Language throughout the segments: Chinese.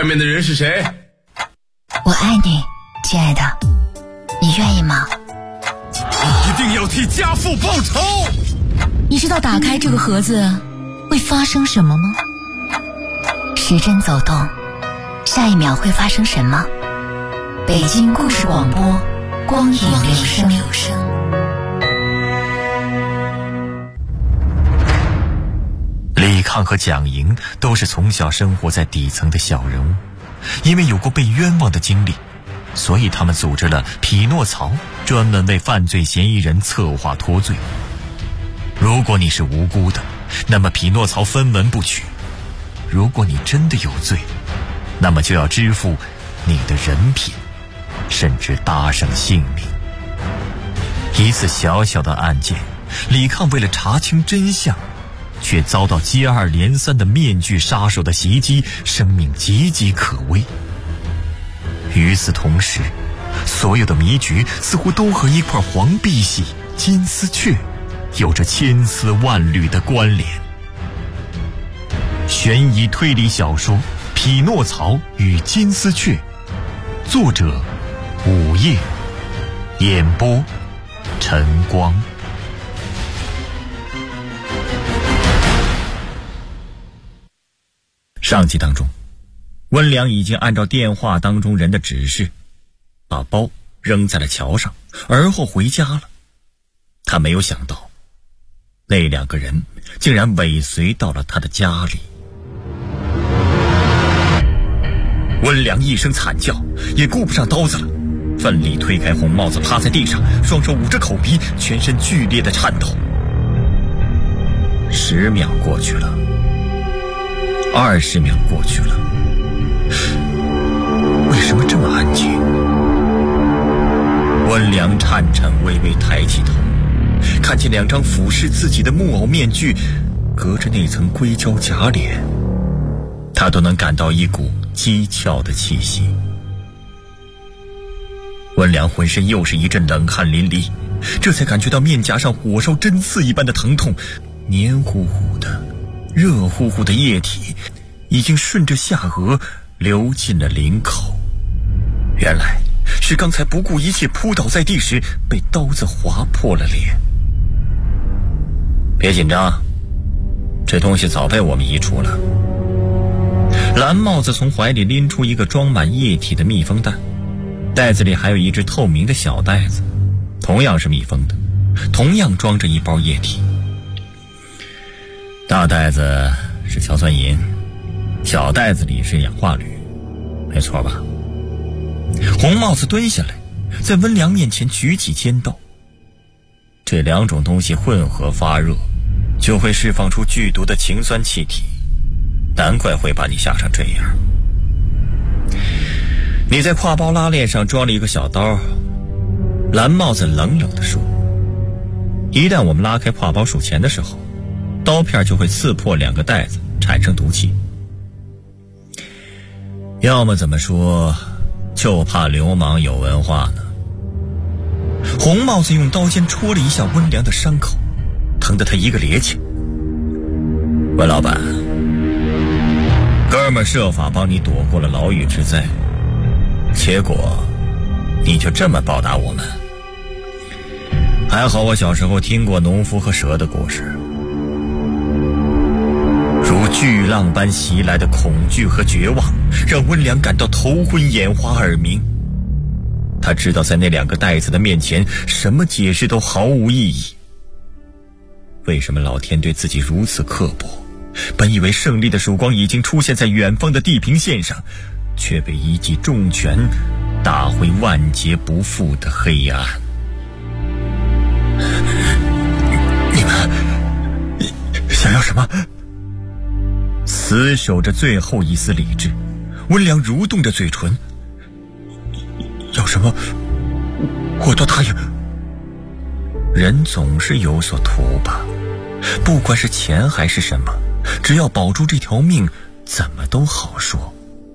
外面的人是谁？ 我爱你，亲爱的，你愿意吗？ 你一定要替家父报仇！ 你知道打开这个盒子会发生什么吗？时针走动，下一秒会发生什么？北京故事广播，光影留声。 李抗和蒋莹都是从小生活在底层的小人物，因为有过被冤枉的经历，所以他们组织了匹诺曹，专门为犯罪嫌疑人策划脱罪。如果你是无辜的，那么匹诺曹分文不取；如果你真的有罪，那么就要支付你的人品，甚至搭上性命。一次小小的案件，李抗为了查清真相，却遭到接二连三的面具杀手的袭击，生命岌岌可危。与此同时，所有的迷局似乎都和一块黄碧玺、金丝雀有着千丝万缕的关联。悬疑推理小说《匹诺曹与金丝雀》，作者午夜，演播晨光。上集当中，温良已经按照电话当中人的指示，把包扔在了桥上，而后回家了。他没有想到，那两个人竟然尾随到了他的家里。温良一声惨叫，也顾不上刀子了，奋力推开红帽子，趴在地上，双手捂着口鼻，全身剧烈的颤抖。10秒过去了，20秒过去了，为什么这么安静？温良颤颤巍巍抬起头，看见两张俯视自己的木偶面具，隔着那层硅胶假脸，他都能感到一股讥诮的气息。温良浑身又是一阵冷汗淋漓，这才感觉到面颊上火烧针刺一般的疼痛，黏糊糊的热乎乎的液体已经顺着下颚流进了领口。原来是刚才不顾一切扑倒在地时被刀子划破了脸。别紧张，这东西早被我们移除了。蓝帽子从怀里拎出一个装满液体的密封袋，袋子里还有一只透明的小袋子，同样是密封的，同样装着一包液体。大袋子是硝酸银，小袋子里是氧化铝，没错吧？红帽子蹲下来，在温良面前举起尖刀。这两种东西混合发热，就会释放出剧毒的氰酸气体，难怪会把你吓成这样。你在挎包拉链上装了一个小刀，蓝帽子冷冷地说，一旦我们拉开挎包数钱的时候，刀片就会刺破2个袋子，产生毒气。要么怎么说，就怕流氓有文化呢。红帽子用刀尖戳了一下温良的伤口，疼得他一个趔趄。温老板，哥们设法帮你躲过了牢狱之灾，结果你就这么报答我们？还好我小时候听过农夫和蛇的故事，如巨浪般袭来的恐惧和绝望让温良感到头昏眼花耳鸣。他知道在那2个袋子的面前，什么解释都毫无意义。为什么老天对自己如此刻薄？本以为胜利的曙光已经出现在远方的地平线上，却被一记重拳打回万劫不复的黑暗。你们想要什么？死守着最后一丝理智，温良蠕动着嘴唇，要什么我都答应。人总是有所图吧，不管是钱还是什么，只要保住这条命，怎么都好说。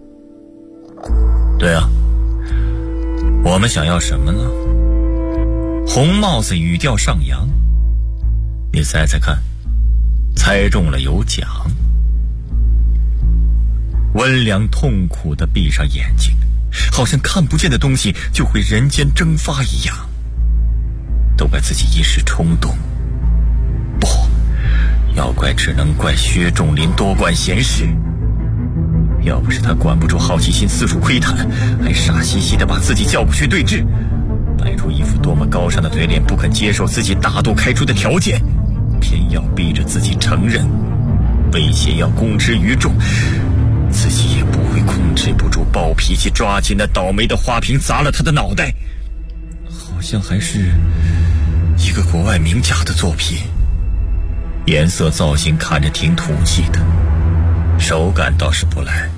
对啊，我们想要什么呢？红帽子语调上扬，你猜猜看，猜中了有奖。 温良痛苦地闭上眼睛，好像看不见的东西就会人间蒸发一样。都怪自己一时冲动，不，要怪只能怪薛仲林多管闲事。要不是他管不住好奇心四处窥探，还傻兮兮地把自己叫过去对峙，摆出一副多么高尚的嘴脸，不肯接受自己大度开出的条件，偏要逼着自己承认，威胁要公之于众，自己也不会控制不住暴脾气，抓起那倒霉的花瓶砸了他的脑袋。好像还是一个国外名家的作品，颜色造型看着挺土气的，手感倒是不赖。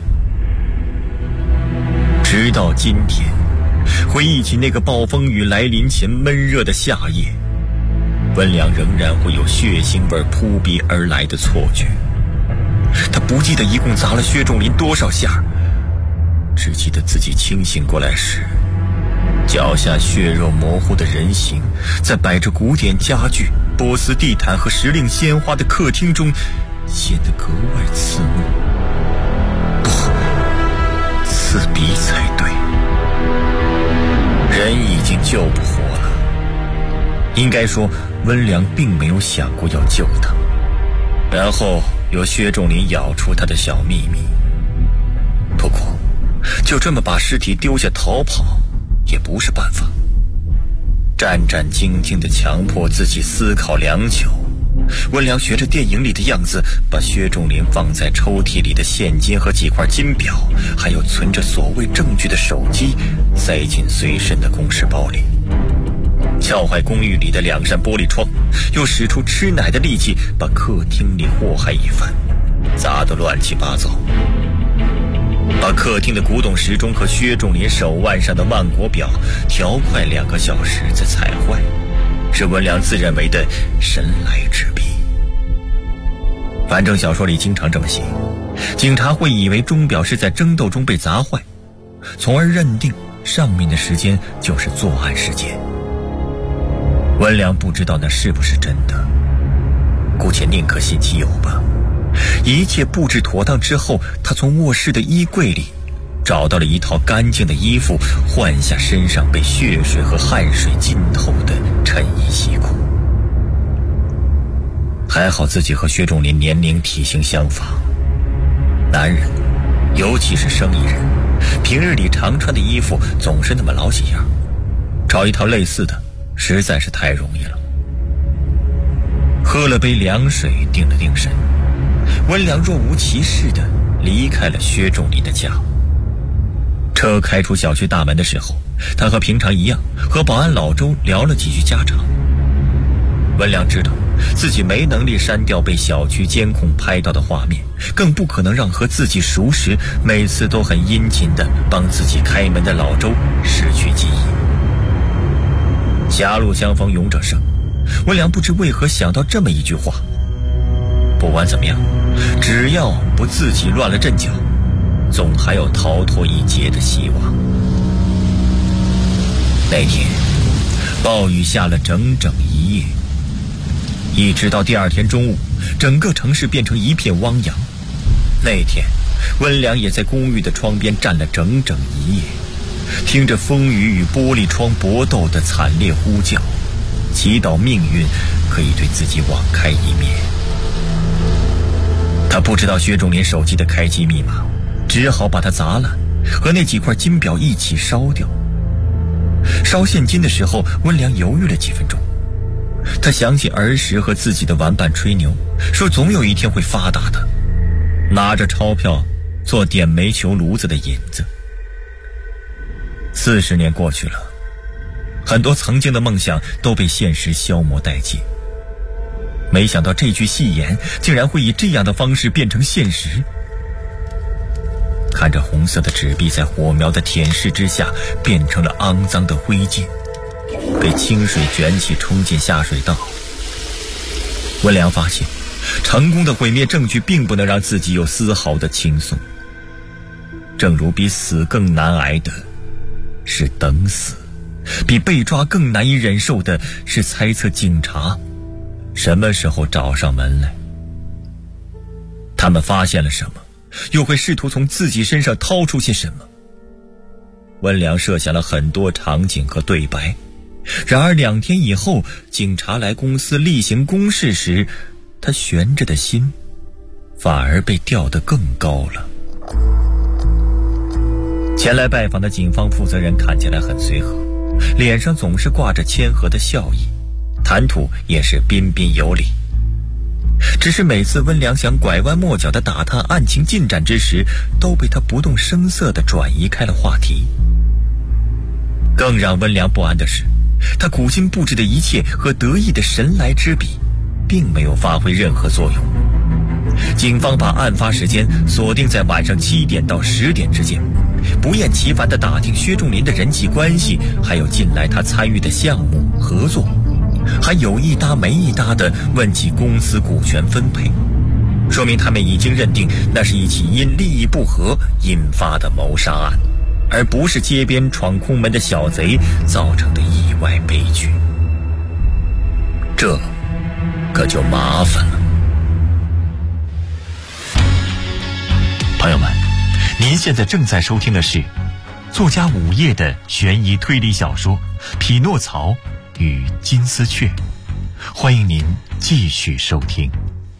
直到今天，回忆起那个暴风雨来临前闷热的夏夜，温良仍然会有血腥味扑鼻而来的错觉。他不记得一共砸了薛仲林多少下，只记得自己清醒过来时，脚下血肉模糊的人形在摆着古典家具、波斯地毯和时令鲜花的客厅中显得格外刺目，不，刺鼻才对。人已经救不活了，应该说温良并没有想过要救他，然后由薛仲林咬出他的小秘密。不过就这么把尸体丢下逃跑也不是办法，战战兢兢地强迫自己思考良久，温良学着电影里的样子，把薛仲林放在抽屉里的现金和几块金表，还有存着所谓证据的手机，塞进随身的公事包里，撬坏公寓里的2扇玻璃窗，又使出吃奶的力气把客厅里祸害一番，砸得乱七八糟，把客厅的古董时钟和薛仲林手腕上的万国表调快2个小时再踩坏，是温良自认为的神来之笔。反正小说里经常这么写，警察会以为钟表是在争斗中被砸坏，从而认定上面的时间就是作案时间。温良不知道那是不是真的，姑且宁可信其有吧。一切布置妥当之后，他从卧室的衣柜里找到了一套干净的衣服，换下身上被血水和汗水浸透的衬衣西裤。还好自己和薛仲林年龄体型相仿，男人尤其是生意人，平日里常穿的衣服总是那么老几样，找一套类似的实在是太容易了。喝了杯凉水，定了定神，温良若无其事地离开了薛仲林的家。车开出小区大门的时候，他和平常一样和保安老周聊了几句家常。温良知道自己没能力删掉被小区监控拍到的画面，更不可能让和自己熟识、每次都很殷勤地帮自己开门的老周失去记忆。狭路相逢勇者胜，温良不知为何想到这么一句话：不管怎么样，只要不自己乱了阵脚，总还有逃脱一劫的希望。那天暴雨下了整整一夜，一直到第2天中午，整个城市变成一片汪洋。那天温良也在公寓的窗边站了整整一夜，听着风雨与玻璃窗搏斗的惨烈呼叫，祈祷命运可以对自己网开一面。他不知道薛仲林手机的开机密码，只好把它砸烂，和那几块金表一起烧掉。烧现金的时候，温良犹豫了几分钟，他想起儿时和自己的玩伴吹牛，说总有一天会发达的，拿着钞票做点煤球炉子的引子。40年过去了，很多曾经的梦想都被现实消磨殆尽。没想到这句戏言竟然会以这样的方式变成现实。看着红色的纸币在火苗的舔舐之下变成了肮脏的灰烬，被清水卷起冲进下水道，温良发现成功的毁灭证据并不能让自己有丝毫的轻松。正如比死更难挨的是等死，比被抓更难以忍受的是猜测警察什么时候找上门来。他们发现了什么， 又会试图从自己身上掏出些什么？温良设想了很多场景和对白，然而2天以后，警察来公司例行公事时，他悬着的心反而被吊得更高了。前来拜访的警方负责人看起来很随和，脸上总是挂着谦和的笑意，谈吐也是彬彬有礼。只是每次温良想拐弯抹角地打探案情进展之时，都被他不动声色地转移开了话题。更让温良不安的是，他苦心布置的一切和得意的神来之笔并没有发挥任何作用。警方把案发时间锁定在晚上7点到10点之间，不厌其烦地打听薛仲林的人际关系，还有近来他参与的项目合作，还有一搭没一搭地问起公司股权分配，说明他们已经认定那是一起因利益不合引发的谋杀案，而不是街边闯空门的小贼造成的意外悲剧。这可就麻烦了。朋友们，您现在正在收听的是作家午夜的悬疑推理小说《匹诺曹与金丝雀》，欢迎您继续收听。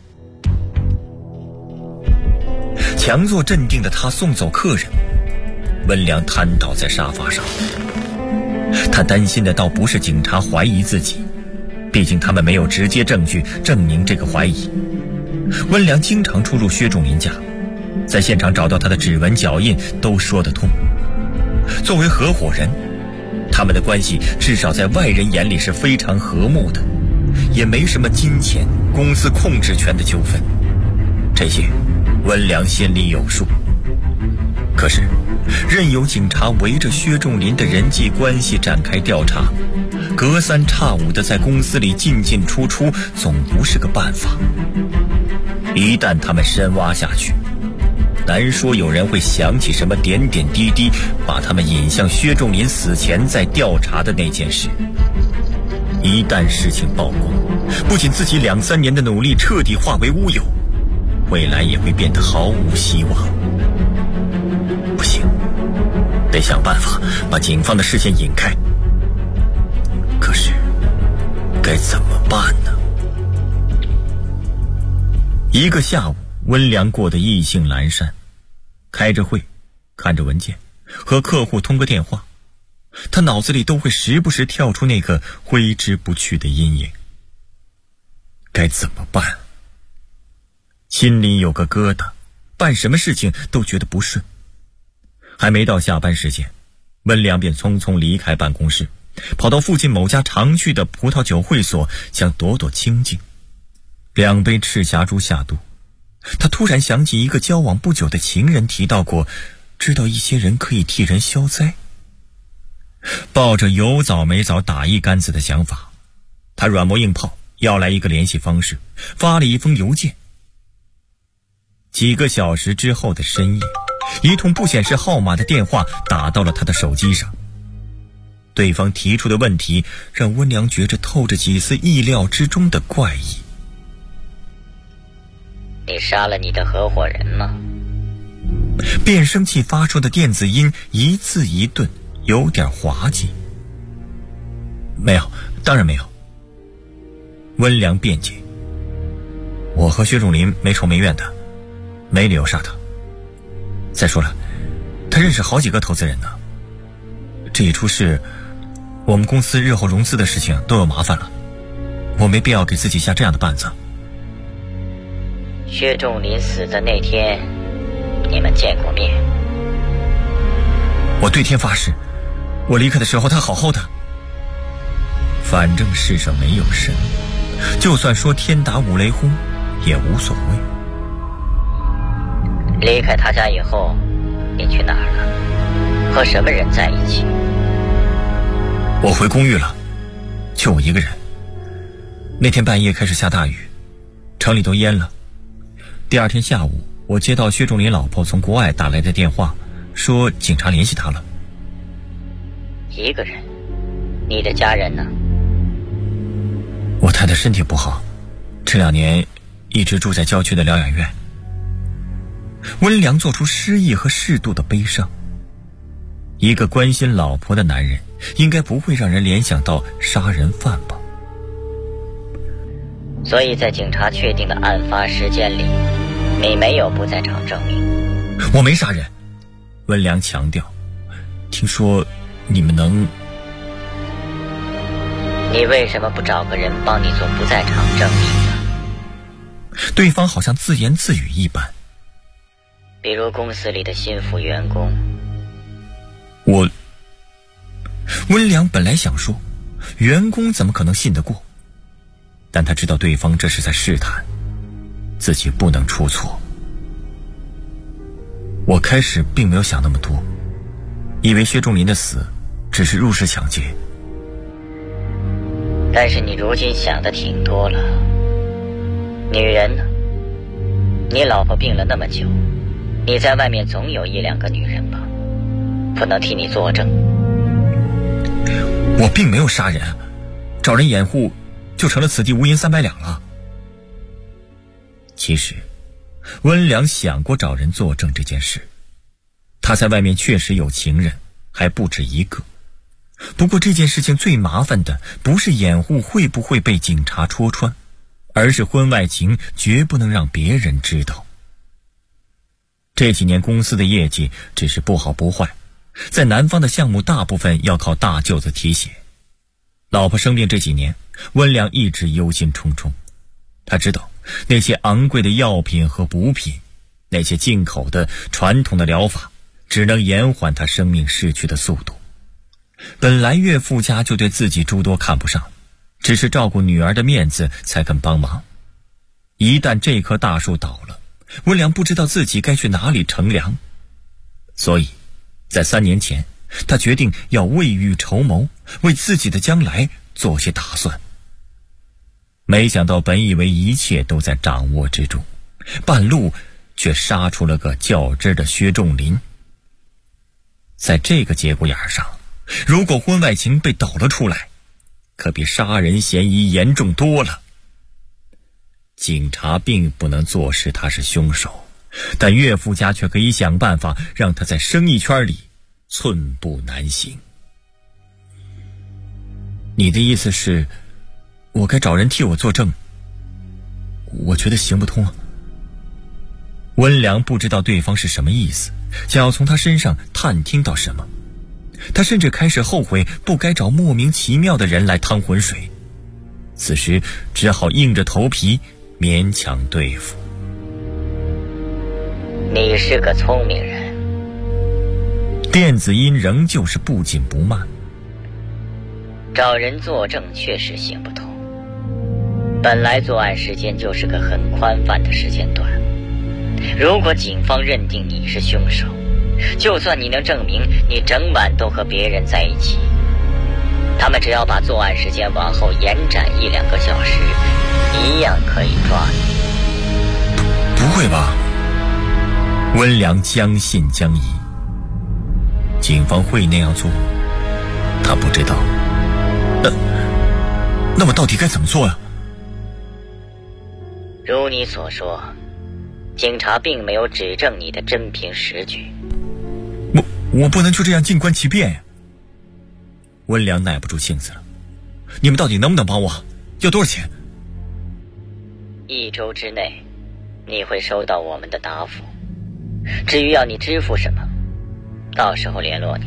强作镇定的他送走客人，温良瘫倒在沙发上。他担心的倒不是警察怀疑自己，毕竟他们没有直接证据证明这个怀疑。温良经常出入薛仲林家，在现场找到他的指纹脚印都说得通。作为合伙人，他们的关系至少在外人眼里是非常和睦的，也没什么金钱、公司控制权的纠纷，这些温良心里有数。可是任由警察围着薛仲林的人际关系展开调查，隔三差五的在公司里进进出出，总不是个办法。一旦他们深挖下去，难说有人会想起什么点点滴滴，把他们引向薛仲林死前在调查的那件事。一旦事情曝光，不仅自己2、3年的努力彻底化为乌有，未来也会变得毫无希望。不行，得想办法把警方的视线引开。可是该怎么办呢？一个下午，温良过得意兴阑珊，开着会，看着文件，和客户通个电话，他脑子里都会时不时跳出那个挥之不去的阴影。该怎么办？心里有个疙瘩，办什么事情都觉得不顺。还没到下班时间，温良便匆匆离开办公室，跑到附近某家常去的葡萄酒会所，想躲躲清静。2杯赤霞珠下肚，他突然想起一个交往不久的情人提到过，知道一些人可以替人消灾。抱着有早没早打一竿子的想法，他软磨硬泡要来一个联系方式，发了一封邮件。几个小时之后的深夜，一通不显示号码的电话打到了他的手机上。对方提出的问题让温良觉着透着几丝意料之中的怪异。 你杀了你的合伙人吗？ 变声器发出的电子音一字一顿，有点滑稽。没有，当然没有。温良辩解，我和薛仲林没仇没怨的，没理由杀他。再说了，他认识好几个投资人呢，这一出事，我们公司日后融资的事情都有麻烦了，我没必要给自己下这样的绊子。 薛仲林死的那天，你们见过面？ 我对天发誓，我离开的时候他好好的。反正世上没有神，就算说天打五雷轰也无所谓。 离开他家以后，你去哪儿了？和什么人在一起？ 我回公寓了，就我一个人。那天半夜开始下大雨，城里都淹了。第2天下午，我接到薛仲林老婆从国外打来的电话，说警察联系他了。 一个人？你的家人呢？ 我太太身体不好，这2年一直住在郊区的疗养院。 温良做出失意和适度的悲伤。一个关心老婆的男人，应该不会让人联想到杀人犯吧？ 所以在警察确定的案发时间里，你没有不在场证明。 我没杀人，温良强调。听说你们能…… 你为什么不找个人帮你做不在场证明呢？ 对方好像自言自语一般。 比如公司里的心腹员工。 温良本来想说，员工怎么可能信得过？但他知道对方这是在试探，自己不能出错。我开始并没有想那么多，以为薛仲林的死只是入室抢劫。 但是你如今想的挺多了。女人呢？你老婆病了那么久，你在外面总有1-2个女人吧？不能替你作证。 我并没有杀人，找人掩护就成了此地无银300两了。其实温良想过找人作证这件事，他在外面确实有情人，还不止一个。不过这件事情最麻烦的不是掩护会不会被警察戳穿，而是婚外情绝不能让别人知道。这几年公司的业绩只是不好不坏，在南方的项目大部分要靠大舅子提携。老婆生病这几年，温良一直忧心忡忡。他知道那些昂贵的药品和补品，那些进口的传统的疗法，只能延缓他生命逝去的速度。本来岳父家就对自己诸多看不上，只是照顾女儿的面子才肯帮忙。一旦这棵大树倒了，温良不知道自己该去哪里乘凉。所以在3年前，他决定要未雨绸缪，为自己的将来做些打算。没想到本以为一切都在掌握之中，半路却杀出了个较真的薛仲林。在这个节骨眼上，如果婚外情被抖了出来，可比杀人嫌疑严重多了。警察并不能坐实他是凶手，但岳父家却可以想办法让他在生意圈里寸步难行。你的意思是，我该找人替我作证？我觉得行不通啊。温良不知道对方是什么意思，想要从他身上探听到什么。他甚至开始后悔不该找莫名其妙的人来趟浑水，此时只好硬着头皮勉强对付。 你是个聪明人。 电子音仍旧是不紧不慢。 找人作证确实行不通，本来作案时间就是个很宽泛的时间段。如果警方认定你是凶手，就算你能证明你整晚都和别人在一起，他们只要把作案时间往后延展1-2个小时，一样可以抓你。 不会吧？温良将信将疑。警方会那样做？他不知道。那我到底该怎么做呀？ 如你所说，警察并没有指证你的真凭实据。 我不能就这样静观其变呀。温良耐不住性子了。你们到底能不能帮我？要多少钱 ？1周之内你会收到我们的答复，至于要你支付什么，到时候联络你。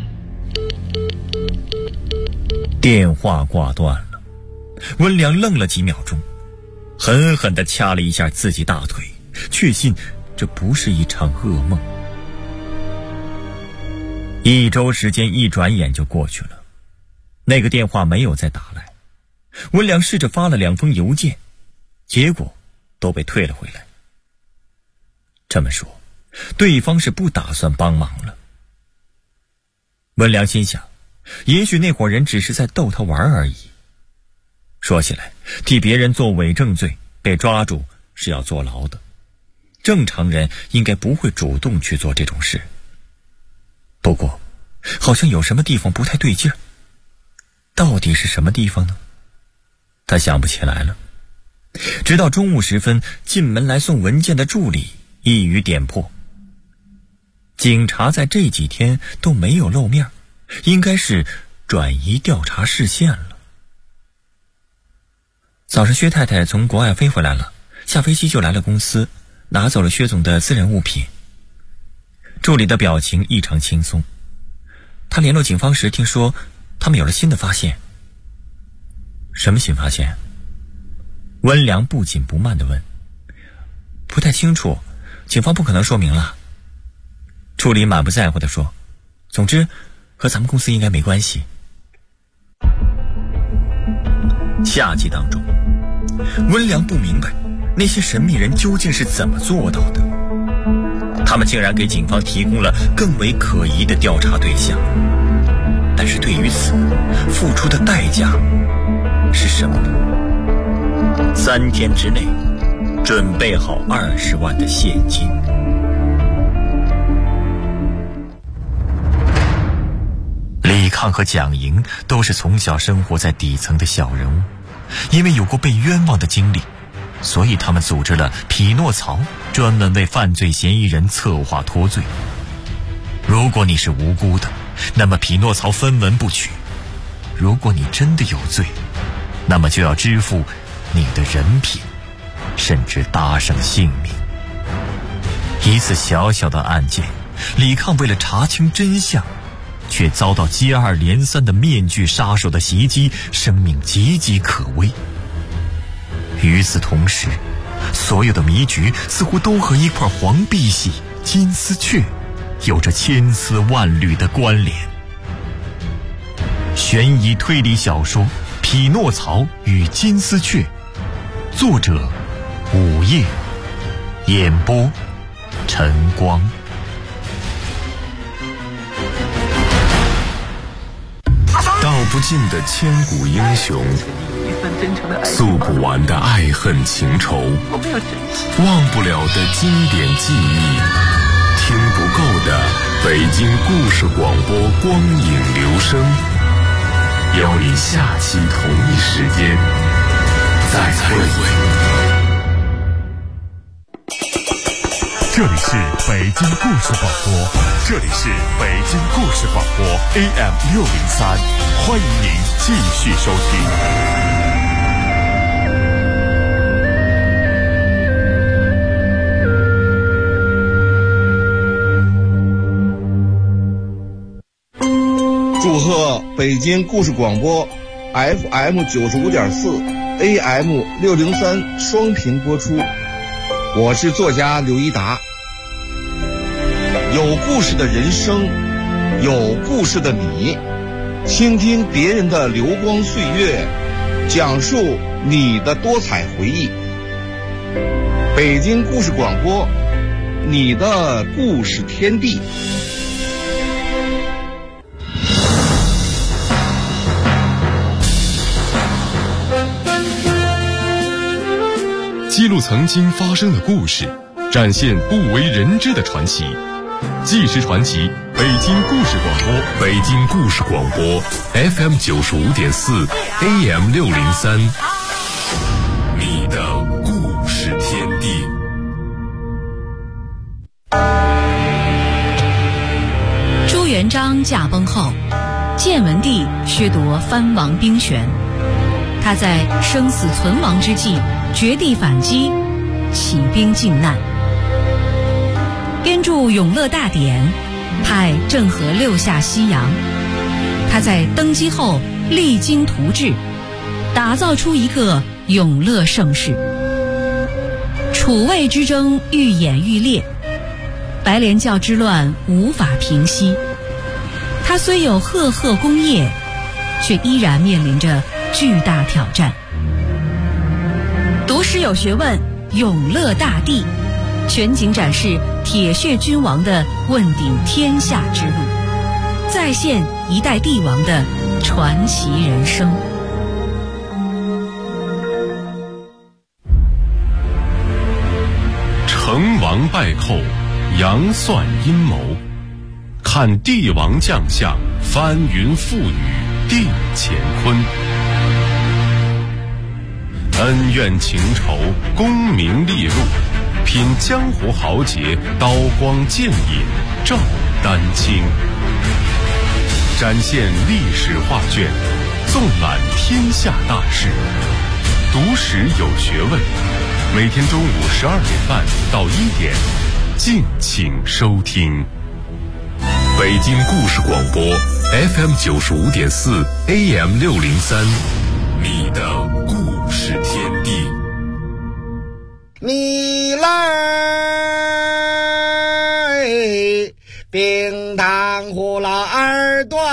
电话挂断了。温良愣了几秒钟，狠狠地掐了一下自己大腿，确信这不是一场噩梦。1周时间一转眼就过去了，那个电话没有再打来。温良试着发了2封邮件，结果都被退了回来。这么说，对方是不打算帮忙了。温良心想，也许那伙人只是在逗他玩而已。说起来，替别人做伪证罪被抓住是要坐牢的，正常人应该不会主动去做这种事。不过好像有什么地方不太对劲儿，到底是什么地方呢？他想不起来了。直到中午时分，进门来送文件的助理一语点破， 警察在这几天都没有露面，应该是转移调查视线了。早上薛太太从国外飞回来了，下飞机就来了公司，拿走了薛总的私人物品。助理的表情异常轻松。他联络警方时听说他们有了新的发现。什么新发现？温良不紧不慢地问。不太清楚，警方不可能说明了。助理满不在乎地说，总之和咱们公司应该没关系。下集当中，温良不明白那些神秘人究竟是怎么做到的，他们竟然给警方提供了更为可疑的调查对象，但是对于此付出的代价是什么呢？3天之内准备好20万的现金。李抗和蒋莹都是从小生活在底层的小人物，因为有过被冤枉的经历，所以他们组织了匹诺曹，专门为犯罪嫌疑人策划脱罪。如果你是无辜的，那么匹诺曹分文不取；如果你真的有罪，那么就要支付你的人品，甚至搭上性命。一次小小的案件，李抗为了查清真相，却遭到接二连三的面具杀手的袭击，生命岌岌可危。与此同时，所有的谜局似乎都和一块黄碧玺、金丝雀有着千丝万缕的关联。悬疑推理小说《匹诺曹与金丝雀》，作者午夜，演播晨光。 道不尽的千古英雄，诉不完的爱恨情仇，忘不了的经典记忆，听不够的北京故事广播光影留声，邀你下期同一时间再会。 这里是北京故事广播，这里是北京故事广播 AM603，欢迎您继续收听。 祝贺北京故事广播 FM95.4 AM603 双频播出。我是作家刘一达。有故事的人生，有故事的你，倾听别人的流光岁月，讲述你的多彩回忆。北京故事广播，你的故事天地。 记录曾经发生的故事，展现不为人知的传奇。纪实传奇，北京故事广播，北京故事广播 FM95.4 AM603，你的故事天地。 朱元璋驾崩后，建文帝削夺藩王兵权，他在生死存亡之际绝地反击，起兵靖难，编著《永乐大典》，派郑和六下西洋。他在登基后励精图治，打造出一个永乐盛世。楚魏之争愈演愈烈，白莲教之乱无法平息。他虽有赫赫功业，却依然面临着巨大挑战。读诗有学问，永乐大帝全景展示铁血君王的问鼎天下之路，再现一代帝王的传奇人生。 成王败寇，杨算阴谋，看帝王将相，翻云覆雨定乾坤。恩怨情仇，功名利禄，品江湖豪杰，刀光剑影， 赵丹青，展现历史画卷，纵览天下大事，读史有学问。每天中午12点半到1点，敬请收听。北京故事广播 FM 95.4 AM 603，你的故事天地。 你来冰糖葫芦二段，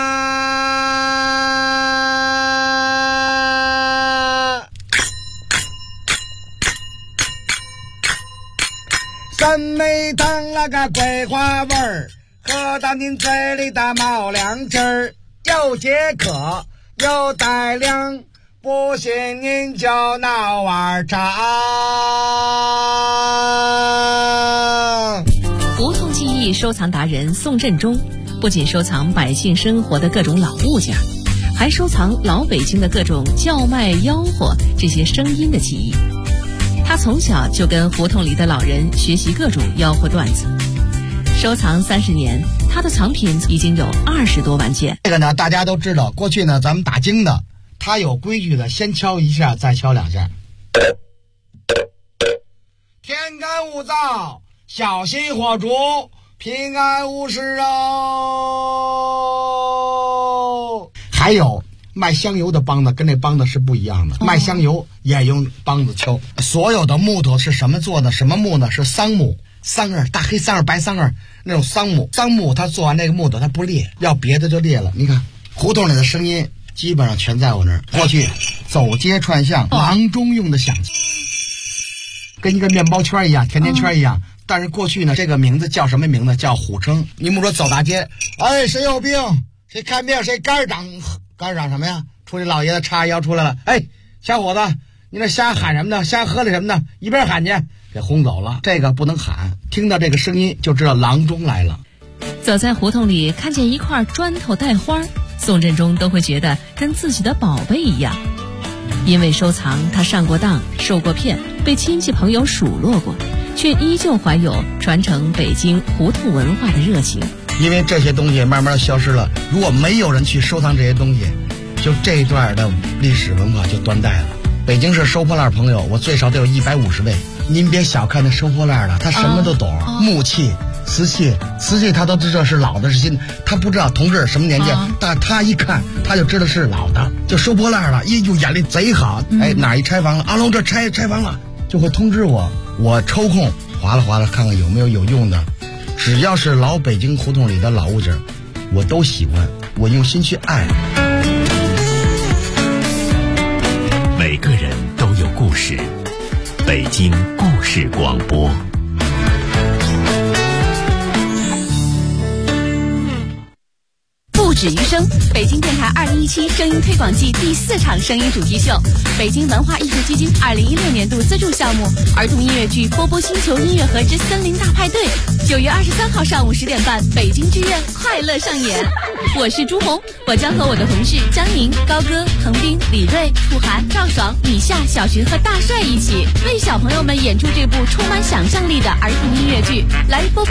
三妹糖了个桂花味儿，喝到您嘴里的冒凉气儿，又解渴又带凉，不信您就闹碗茶。 胡同记忆收藏达人宋振中不仅收藏百姓生活的各种老物件，还收藏老北京的各种叫卖吆喝这些声音的记忆。他从小就跟胡同里的老人学习各种吆喝段子，收藏30年，他的藏品已经有20多万件。 这个呢，大家都知道，过去呢咱们打更的，他有规矩的，先敲一下，再敲2下。天干物燥，小心火烛，平安无事哦。还有卖香油的梆子跟那梆子是不一样的，卖香油也用梆子敲。所有的木头是什么做的？什么木呢？是桑木，桑叶，大黑桑叶、白桑叶那种桑木。桑木它做完那个木头它不裂，要别的就裂了。你看胡同里的声音基本上全在我那儿。过去走街串巷，郎中用的响器，跟一个面包圈一样，甜甜圈一样。但是过去呢，这个名字叫什么名字？叫虎称。你们说走大街，哎，谁有病？谁看病？谁肝长什么呀？出去老爷子叉腰出来了，哎，小伙子，你那瞎喊什么呢？瞎喝了什么呢？一边喊去，给轰走了。这个不能喊，听到这个声音就知道郎中来了。 走在胡同里，看见一块砖头带花，宋振中都会觉得跟自己的宝贝一样。因为收藏，他上过当，受过骗，被亲戚朋友数落过，却依旧怀有传承北京胡同文化的热情。 因为这些东西慢慢消失了，如果没有人去收藏这些东西，就这一段的历史文化就断代了。北京市收破烂朋友，我最少得有150位。您别小看那收破烂的，他什么都懂，木器、瓷器他都知道是老的是新的，他不知道同志什么年纪，但他一看他就知道是老的，就收破烂了，就眼力贼好。哎，哪一拆房了？阿龙这拆房了，就会通知我，我抽空划拉看看有没有用的。只要是老北京胡同里的老物件，我都喜欢，我用心去爱。 每个人都有故事，北京故事广播。 不止于声，北京电台2017声音推广季第4场声音主题秀，北京文化艺术基金2016年度资助项目儿童音乐剧《波波星球音乐盒之森林大派对》，9月23号上午10点半，北京剧院快乐上演。我是朱红，我将和我的同事张宁、高歌、彭斌、李锐、楚涵、赵爽、米夏、小寻和大帅一起，为小朋友们演出这部充满想象力的儿童音乐剧。来波